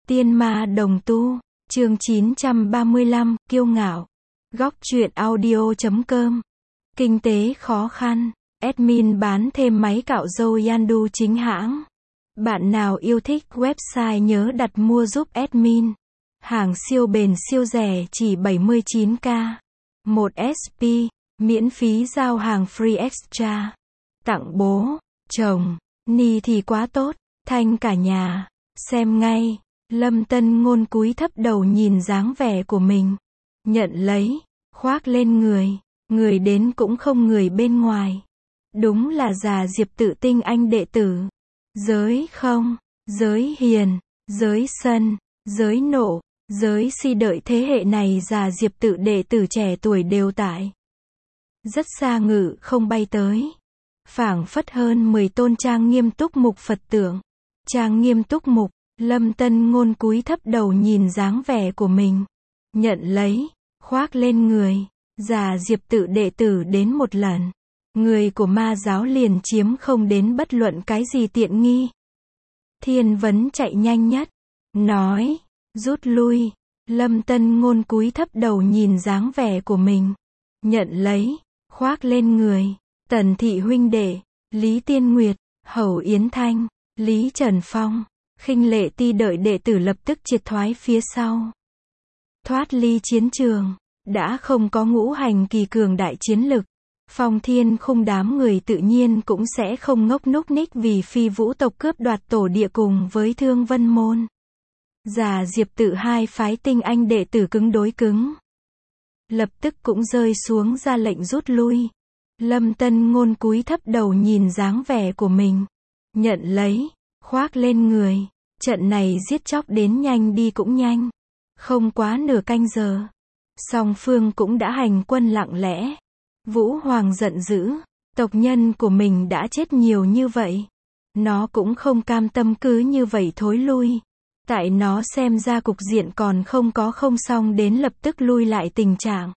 Tiên ma đồng tu, chương 935, kiêu ngạo. Góc truyện audio.com. Kinh tế khó khăn. Admin bán thêm máy cạo râu Yandu chính hãng. Bạn nào yêu thích website nhớ đặt mua giúp admin. Hàng siêu bền siêu rẻ chỉ 79k. 1 SP, miễn phí giao hàng free extra. Tặng bố, chồng, ni thì quá tốt, thanh cả nhà. Xem ngay. Lâm Tân Ngôn cúi thấp đầu nhìn dáng vẻ của mình. Nhận lấy, khoác lên người. Người đến cũng không người bên ngoài. Đúng là già Diệp tự tinh anh đệ tử. Giới không, giới hiền, giới sân, giới nộ, giới si đợi thế hệ này già Diệp tự đệ tử trẻ tuổi đều tại. Rất xa ngự không bay tới. Phảng phất hơn 10 tôn trang nghiêm túc mục Phật tượng. Trang nghiêm túc mục. Lâm Tân Ngôn cúi thấp đầu nhìn dáng vẻ của mình. Nhận lấy, khoác lên người. Già Diệp tự đệ tử đến một lần. Người của ma giáo liền chiếm không đến bất luận cái gì tiện nghi. Thiên Vấn chạy nhanh nhất. Nói, rút lui. Lâm Tân Ngôn cúi thấp đầu nhìn dáng vẻ của mình. Nhận lấy, khoác lên người. Tần thị huynh đệ, Lý Tiên Nguyệt, Hầu Yến Thanh, Lý Trần Phong. Khinh Lệ Ti đợi đệ tử lập tức triệt thoái phía sau. Thoát ly chiến trường, đã không có ngũ hành kỳ cường đại chiến lực. Phong Thiên Khung đám người tự nhiên cũng sẽ không ngốc núc ních vì Phi Vũ tộc cướp đoạt tổ địa cùng với Thương Vân môn. Già Diệp tự hai phái tinh anh đệ tử cứng đối cứng. Lập tức cũng rơi xuống ra lệnh rút lui. Lâm Tân Ngôn cúi thấp đầu nhìn dáng vẻ của mình. Nhận lấy. Khoác lên người. Trận này giết chóc đến nhanh đi cũng nhanh. Không quá nửa canh giờ. Song phương cũng đã hành quân lặng lẽ. Vũ Hoàng giận dữ. Tộc nhân của mình đã chết nhiều như vậy. Nó cũng không cam tâm cứ như vậy thối lui. Tại nó xem ra cục diện còn không xong đến lập tức lui lại tình trạng.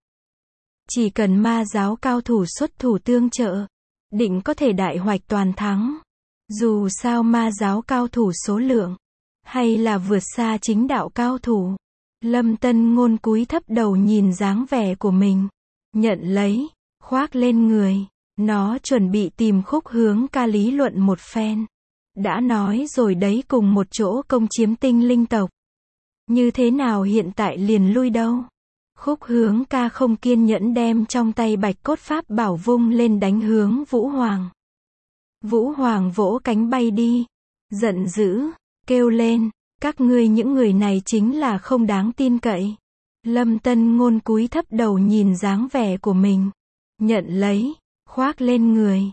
Chỉ cần ma giáo cao thủ xuất thủ tương trợ. Định có thể đại hoạch toàn thắng. Dù sao ma giáo cao thủ số lượng, hay là vượt xa chính đạo cao thủ. Lâm Tân Ngôn cúi thấp đầu nhìn dáng vẻ của mình. Nhận lấy, khoác lên người. Nó chuẩn bị tìm khúc hướng ca lý luận một phen. Đã nói rồi đấy, cùng một chỗ công chiếm tinh linh tộc. Như thế nào hiện tại liền lui đâu? Khúc hướng ca không kiên nhẫn đem trong tay bạch cốt pháp bảo vung lên đánh hướng Vũ Hoàng. Vũ Hoàng vỗ cánh bay đi. Giận dữ. Kêu lên. Các ngươi những người này chính là không đáng tin cậy. Lâm Tân Ngôn cúi thấp đầu nhìn dáng vẻ của mình. Nhận lấy. Khoác lên người.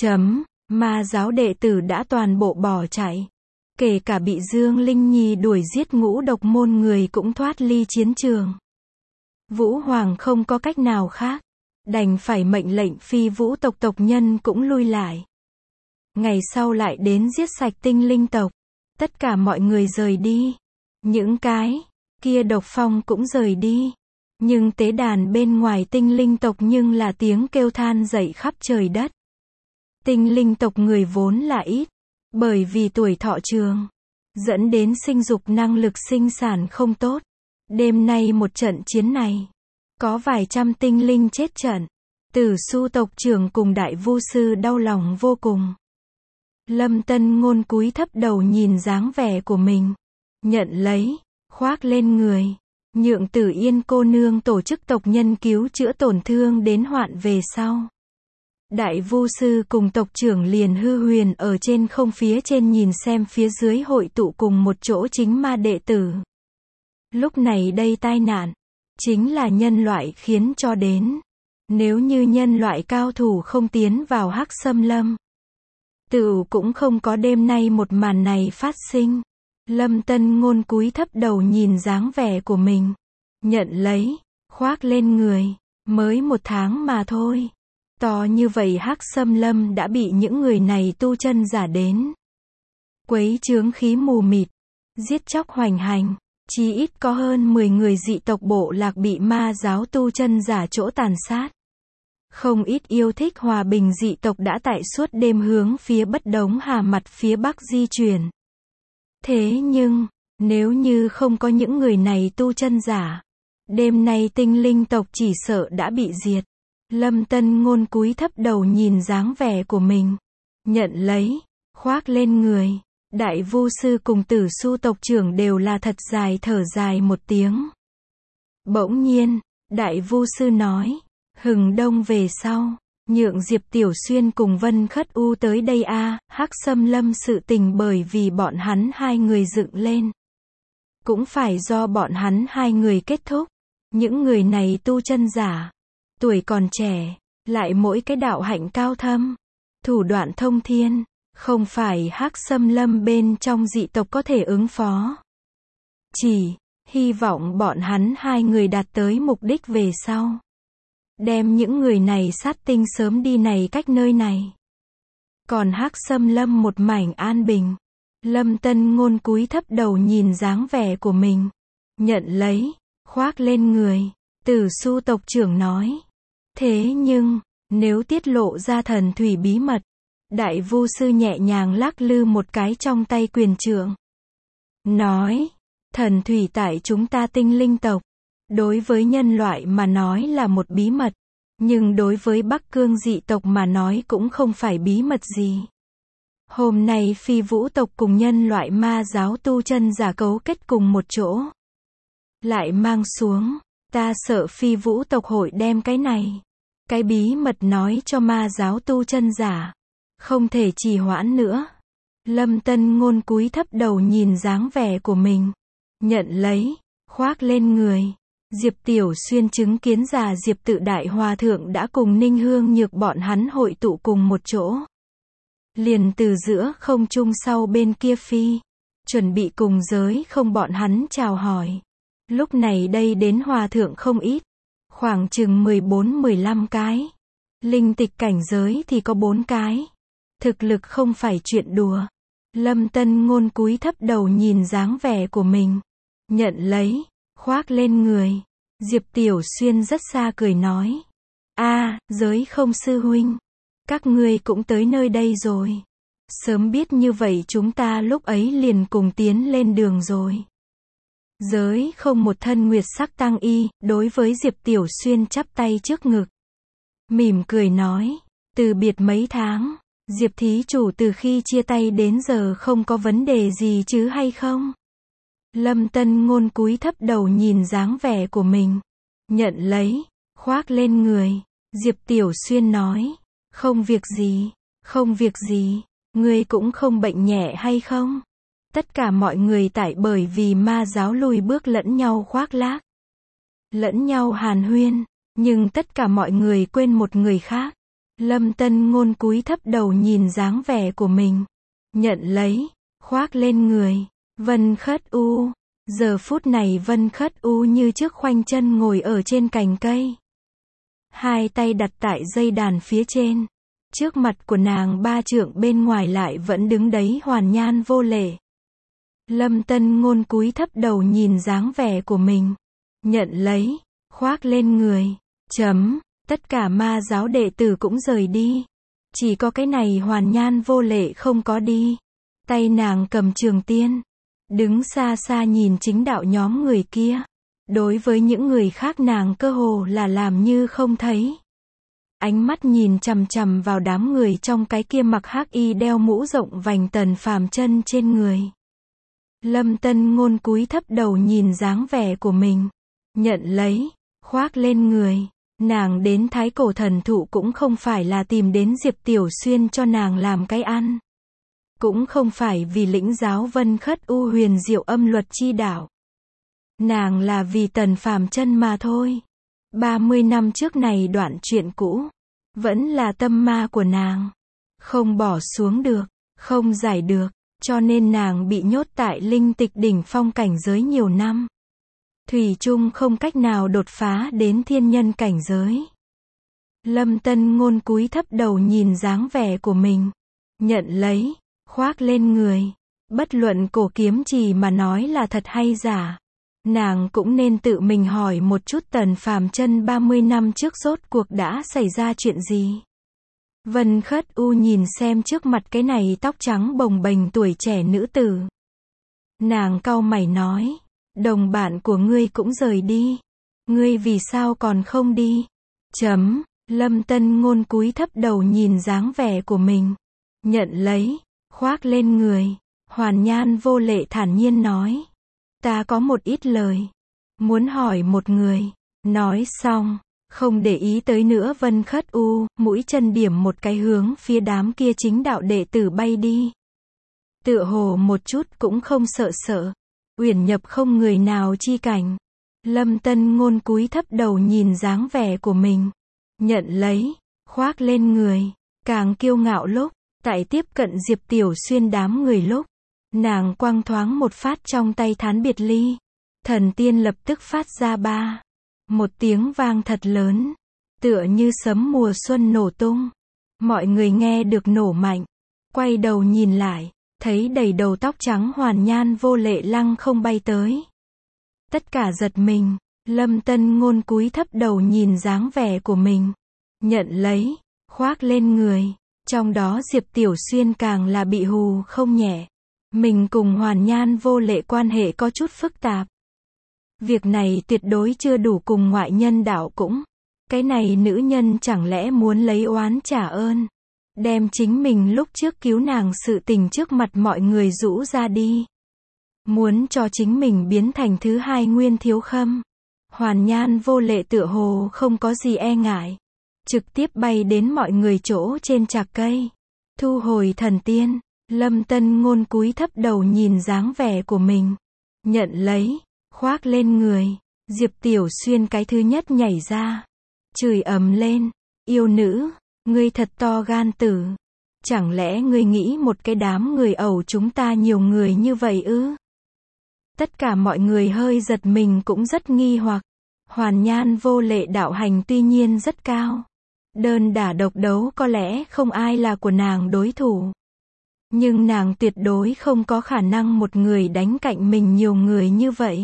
Ma giáo đệ tử đã toàn bộ bỏ chạy. Kể cả bị Dương Linh Nhi đuổi giết ngũ độc môn người cũng thoát ly chiến trường. Vũ Hoàng không có cách nào khác. Đành phải mệnh lệnh Phi Vũ tộc tộc nhân cũng lui lại. Ngày sau lại đến giết sạch tinh linh tộc. Tất cả mọi người rời đi. Những cái kia độc phong cũng rời đi. Nhưng tế đàn bên ngoài tinh linh tộc nhưng là tiếng kêu than dậy khắp trời đất. Tinh linh tộc người vốn là ít. Bởi vì tuổi thọ trường. Dẫn đến sinh dục năng lực sinh sản không tốt. Đêm nay một trận chiến này. Có vài trăm tinh linh chết trận. Tử Su tộc trưởng cùng đại vu sư đau lòng vô cùng. Lâm Tân Ngôn cúi thấp đầu nhìn dáng vẻ của mình. Nhận lấy. Khoác lên người. Nhượng Tử Yên cô nương tổ chức tộc nhân cứu chữa tổn thương đến hoạn về sau. Đại vu sư cùng tộc trưởng liền hư huyền ở trên không phía trên nhìn xem phía dưới hội tụ cùng một chỗ chính ma đệ tử. Lúc này đây tai nạn. Chính là nhân loại khiến cho đến. Nếu như nhân loại cao thủ không tiến vào Hắc Xâm Lâm. Tựu cũng không có đêm nay một màn này phát sinh. Lâm Tân Ngôn cúi thấp đầu nhìn dáng vẻ của mình. Nhận lấy. Khoác lên người. Mới 1 tháng mà thôi. To như vậy Hắc Xâm Lâm đã bị những người này tu chân giả đến. Quấy chướng khí mù mịt. Giết chóc hoành hành. Chí ít có hơn 10 người dị tộc bộ lạc bị ma giáo tu chân giả chỗ tàn sát. Không ít yêu thích hòa bình dị tộc đã tại suốt đêm hướng phía Bất Đống Hà mặt phía bắc di chuyển. Thế nhưng, Nếu như không có những người này tu chân giả, đêm nay tinh linh tộc chỉ sợ đã bị diệt. Lâm Tân Ngôn cúi thấp đầu nhìn dáng vẻ của mình. Nhận lấy, khoác lên người. Đại Vu sư cùng Tử Su tộc trưởng đều là thật dài thở dài một tiếng. Bỗng nhiên, Đại Vu sư nói, hừng đông về sau, nhượng Diệp Tiểu Xuyên cùng Vân Khất U tới đây a. Hắc Xâm Lâm sự tình bởi vì bọn hắn hai người dựng lên, cũng phải do bọn hắn hai người kết thúc. Những người này tu chân giả, tuổi còn trẻ, lại mỗi cái đạo hạnh cao thâm, thủ đoạn thông thiên, không phải Hắc Xâm Lâm bên trong dị tộc có thể ứng phó. Chỉ hy vọng bọn hắn hai người đạt tới mục đích về sau, đem những người này sát tinh sớm đi này cách nơi này. Còn Hắc Xâm Lâm một mảnh an bình. Lâm Tân Ngôn cúi thấp đầu nhìn dáng vẻ của mình. Nhận lấy, khoác lên người. Tử Su tộc trưởng nói. Thế nhưng, nếu tiết lộ ra thần thủy bí mật, Đại Vu sư nhẹ nhàng lắc lư một cái trong tay quyền trượng. Nói, thần thủy tại chúng ta tinh linh tộc, đối với nhân loại mà nói là một bí mật, nhưng đối với Bắc Cương dị tộc mà nói cũng không phải bí mật gì. Hôm nay Phi Vũ tộc cùng nhân loại ma giáo tu chân giả cấu kết cùng một chỗ, lại mang xuống, ta sợ Phi Vũ tộc hội đem cái bí mật nói cho ma giáo tu chân giả, không thể trì hoãn nữa. Lâm Tân Ngôn cúi thấp đầu nhìn dáng vẻ của mình, nhận lấy, khoác lên người. Diệp Tiểu Xuyên chứng kiến già Diệp Tự Đại Hòa Thượng đã cùng Ninh Hương Nhược bọn hắn hội tụ cùng một chỗ. Liền từ giữa không trung sau bên kia phi, chuẩn bị cùng giới không bọn hắn chào hỏi. Lúc này đây đến Hòa Thượng không ít, khoảng chừng 14-15 cái. Linh tịch cảnh giới thì có 4 cái. Thực lực không phải chuyện đùa. Lâm Tân Ngôn cúi thấp đầu nhìn dáng vẻ của mình, nhận lấy, khoác lên người. Diệp Tiểu Xuyên rất xa cười nói, giới không sư huynh, các ngươi cũng tới nơi đây rồi. Sớm biết như vậy chúng ta lúc ấy liền cùng tiến lên đường rồi. Giới không một thân nguyệt sắc tang y, đối với Diệp Tiểu Xuyên chắp tay trước ngực, mỉm cười nói, từ biệt mấy tháng, Diệp thí chủ từ khi chia tay đến giờ không có vấn đề gì chứ hay không? Lâm Tân Ngôn cúi thấp đầu nhìn dáng vẻ của mình, nhận lấy, khoác lên người. Diệp Tiểu Xuyên nói, không việc gì, không việc gì, ngươi cũng không bệnh nhẹ hay không? Tất cả mọi người tại bởi vì ma giáo lùi bước lẫn nhau khoác lác, lẫn nhau hàn huyên, nhưng tất cả mọi người quên một người khác. Lâm Tân Ngôn cúi thấp đầu nhìn dáng vẻ của mình, nhận lấy, khoác lên người. Vân Khất U. Giờ phút này Vân Khất U như trước khoanh chân ngồi ở trên cành cây, hai tay đặt tại dây đàn phía trên. Trước mặt của nàng 3 trượng bên ngoài lại vẫn đứng đấy hoàn nhan vô lễ. Lâm Tân Ngôn cúi thấp đầu nhìn dáng vẻ của mình, nhận lấy, khoác lên người. Tất cả ma giáo đệ tử cũng rời đi, chỉ có cái này hoàn nhan vô lễ không có đi. Tay nàng cầm trường tiên, đứng xa xa nhìn chính đạo nhóm người kia. Đối với những người khác nàng cơ hồ là làm như không thấy. Ánh mắt nhìn chằm chằm vào đám người trong cái kia mặc hắc y đeo mũ rộng vành Tần Phàm chân trên người. Lâm Tân Ngôn cúi thấp đầu nhìn dáng vẻ của mình, nhận lấy, khoác lên người. Nàng đến Thái Cổ Thần Thụ cũng không phải là tìm đến Diệp Tiểu Xuyên cho nàng làm cái ăn, cũng không phải vì lĩnh giáo Vân Khất U huyền diệu âm luật chi đạo. Nàng là vì Tần Phàm chân mà thôi. 30 năm trước này đoạn chuyện cũ, vẫn là tâm ma của nàng, không bỏ xuống được, không giải được, cho nên nàng bị nhốt tại linh tịch đỉnh phong cảnh giới nhiều năm. Thủy chung không cách nào đột phá đến thiên nhân cảnh giới. Lâm Tân Ngôn cúi thấp đầu nhìn dáng vẻ của mình, nhận lấy, khoác lên người. Bất luận Cổ Kiếm Trì mà nói là thật hay giả, nàng cũng nên tự mình hỏi một chút Tần Phàm chân 30 năm trước rốt cuộc đã xảy ra chuyện gì. Vân Khất U nhìn xem trước mặt cái này tóc trắng bồng bềnh tuổi trẻ nữ tử, Nàng cau mày nói, đồng bạn của ngươi cũng rời đi. Ngươi vì sao còn không đi? Lâm Tân Ngôn cúi thấp đầu nhìn dáng vẻ của mình. Nhận lấy, khoác lên người. Hoàn Nhan Vô Lệ thản nhiên nói. Ta có một ít lời. Muốn hỏi một người. Nói xong, không để ý tới nữa Vân Khất U, mũi chân điểm một cái hướng phía đám kia chính đạo đệ tử bay đi. Tựa hồ một chút cũng không sợ. Uyển nhập không người nào chi cảnh. Lâm Tân Ngôn cúi thấp đầu nhìn dáng vẻ của mình. Nhận lấy, khoác lên người. Càng kiêu ngạo lúc, tại tiếp cận Diệp Tiểu Xuyên đám người lúc, nàng quăng thoáng một phát trong tay thán biệt ly. Thần tiên lập tức phát ra một tiếng vang thật lớn, tựa như sấm mùa xuân nổ tung. Mọi người nghe được nổ mạnh, quay đầu nhìn lại, thấy đầy đầu tóc trắng Hoàn Nhan Vô Lệ lăng không bay tới. Tất cả giật mình, Lâm Tân Ngôn cúi thấp đầu nhìn dáng vẻ của mình. Nhận lấy, khoác lên người. Trong đó Diệp Tiểu Xuyên càng là bị hù không nhẹ. Mình cùng Hoàn Nhan Vô Lệ quan hệ có chút phức tạp. Việc này tuyệt đối chưa đủ cùng ngoại nhân đạo cũng. Cái này nữ nhân chẳng lẽ muốn lấy oán trả ơn. Đem chính mình lúc trước cứu nàng sự tình trước mặt mọi người rũ ra đi. Muốn cho chính mình biến thành thứ hai Nguyên Thiếu Khâm. Hoàn Nhan Vô Lệ tựa hồ không có gì e ngại. Trực tiếp bay đến mọi người chỗ trên trạc cây. Thu hồi thần tiên. Lâm Tân Ngôn cúi thấp đầu nhìn dáng vẻ của mình. Nhận lấy, khoác lên người. Diệp Tiểu Xuyên cái thứ nhất nhảy ra. Chửi ầm lên. Yêu nữ, ngươi thật to gan tử. Chẳng lẽ ngươi nghĩ một cái đám người ẩu chúng ta nhiều người như vậy ư? Tất cả mọi người hơi giật mình cũng rất nghi hoặc. Hoàn Nhan Vô Lệ đạo hành tuy nhiên rất cao. Đơn đả độc đấu có lẽ không ai là của nàng đối thủ. Nhưng nàng tuyệt đối không có khả năng một người đánh cạnh mình nhiều người như vậy.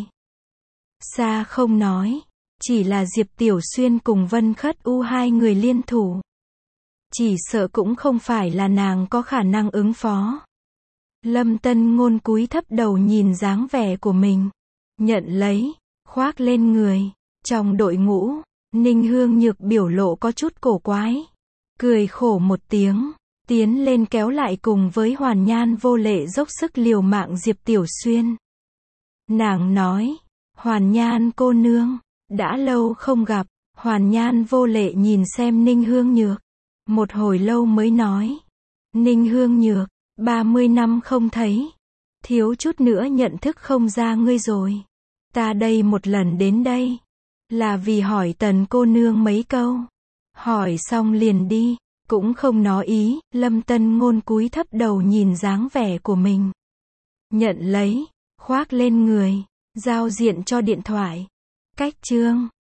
Xa không nói. Chỉ là Diệp Tiểu Xuyên cùng Vân Khất U hai người liên thủ. Chỉ sợ cũng không phải là nàng có khả năng ứng phó. Lâm Tân Ngôn cúi thấp đầu nhìn dáng vẻ của mình. Nhận lấy, khoác lên người. Trong đội ngũ, Ninh Hương Nhược biểu lộ có chút cổ quái. Cười khổ một tiếng, tiến lên kéo lại cùng với Hoàn Nhan Vô Lệ dốc sức liều mạng Diệp Tiểu Xuyên. Nàng nói, Hoàn Nhan cô nương, đã lâu không gặp. Hoàn Nhan Vô Lệ nhìn xem Ninh Hương Nhược. Một hồi lâu mới nói. Ninh Hương Nhược, 30 năm không thấy. Thiếu chút nữa nhận thức không ra ngươi rồi. Ta đây một lần đến đây. Là vì hỏi Tần cô nương mấy câu. Hỏi xong liền đi. Cũng không nói ý. Lâm Tân Ngôn cúi thấp đầu nhìn dáng vẻ của mình. Nhận lấy. Khoác lên người. Giao diện cho điện thoại. Cách chương.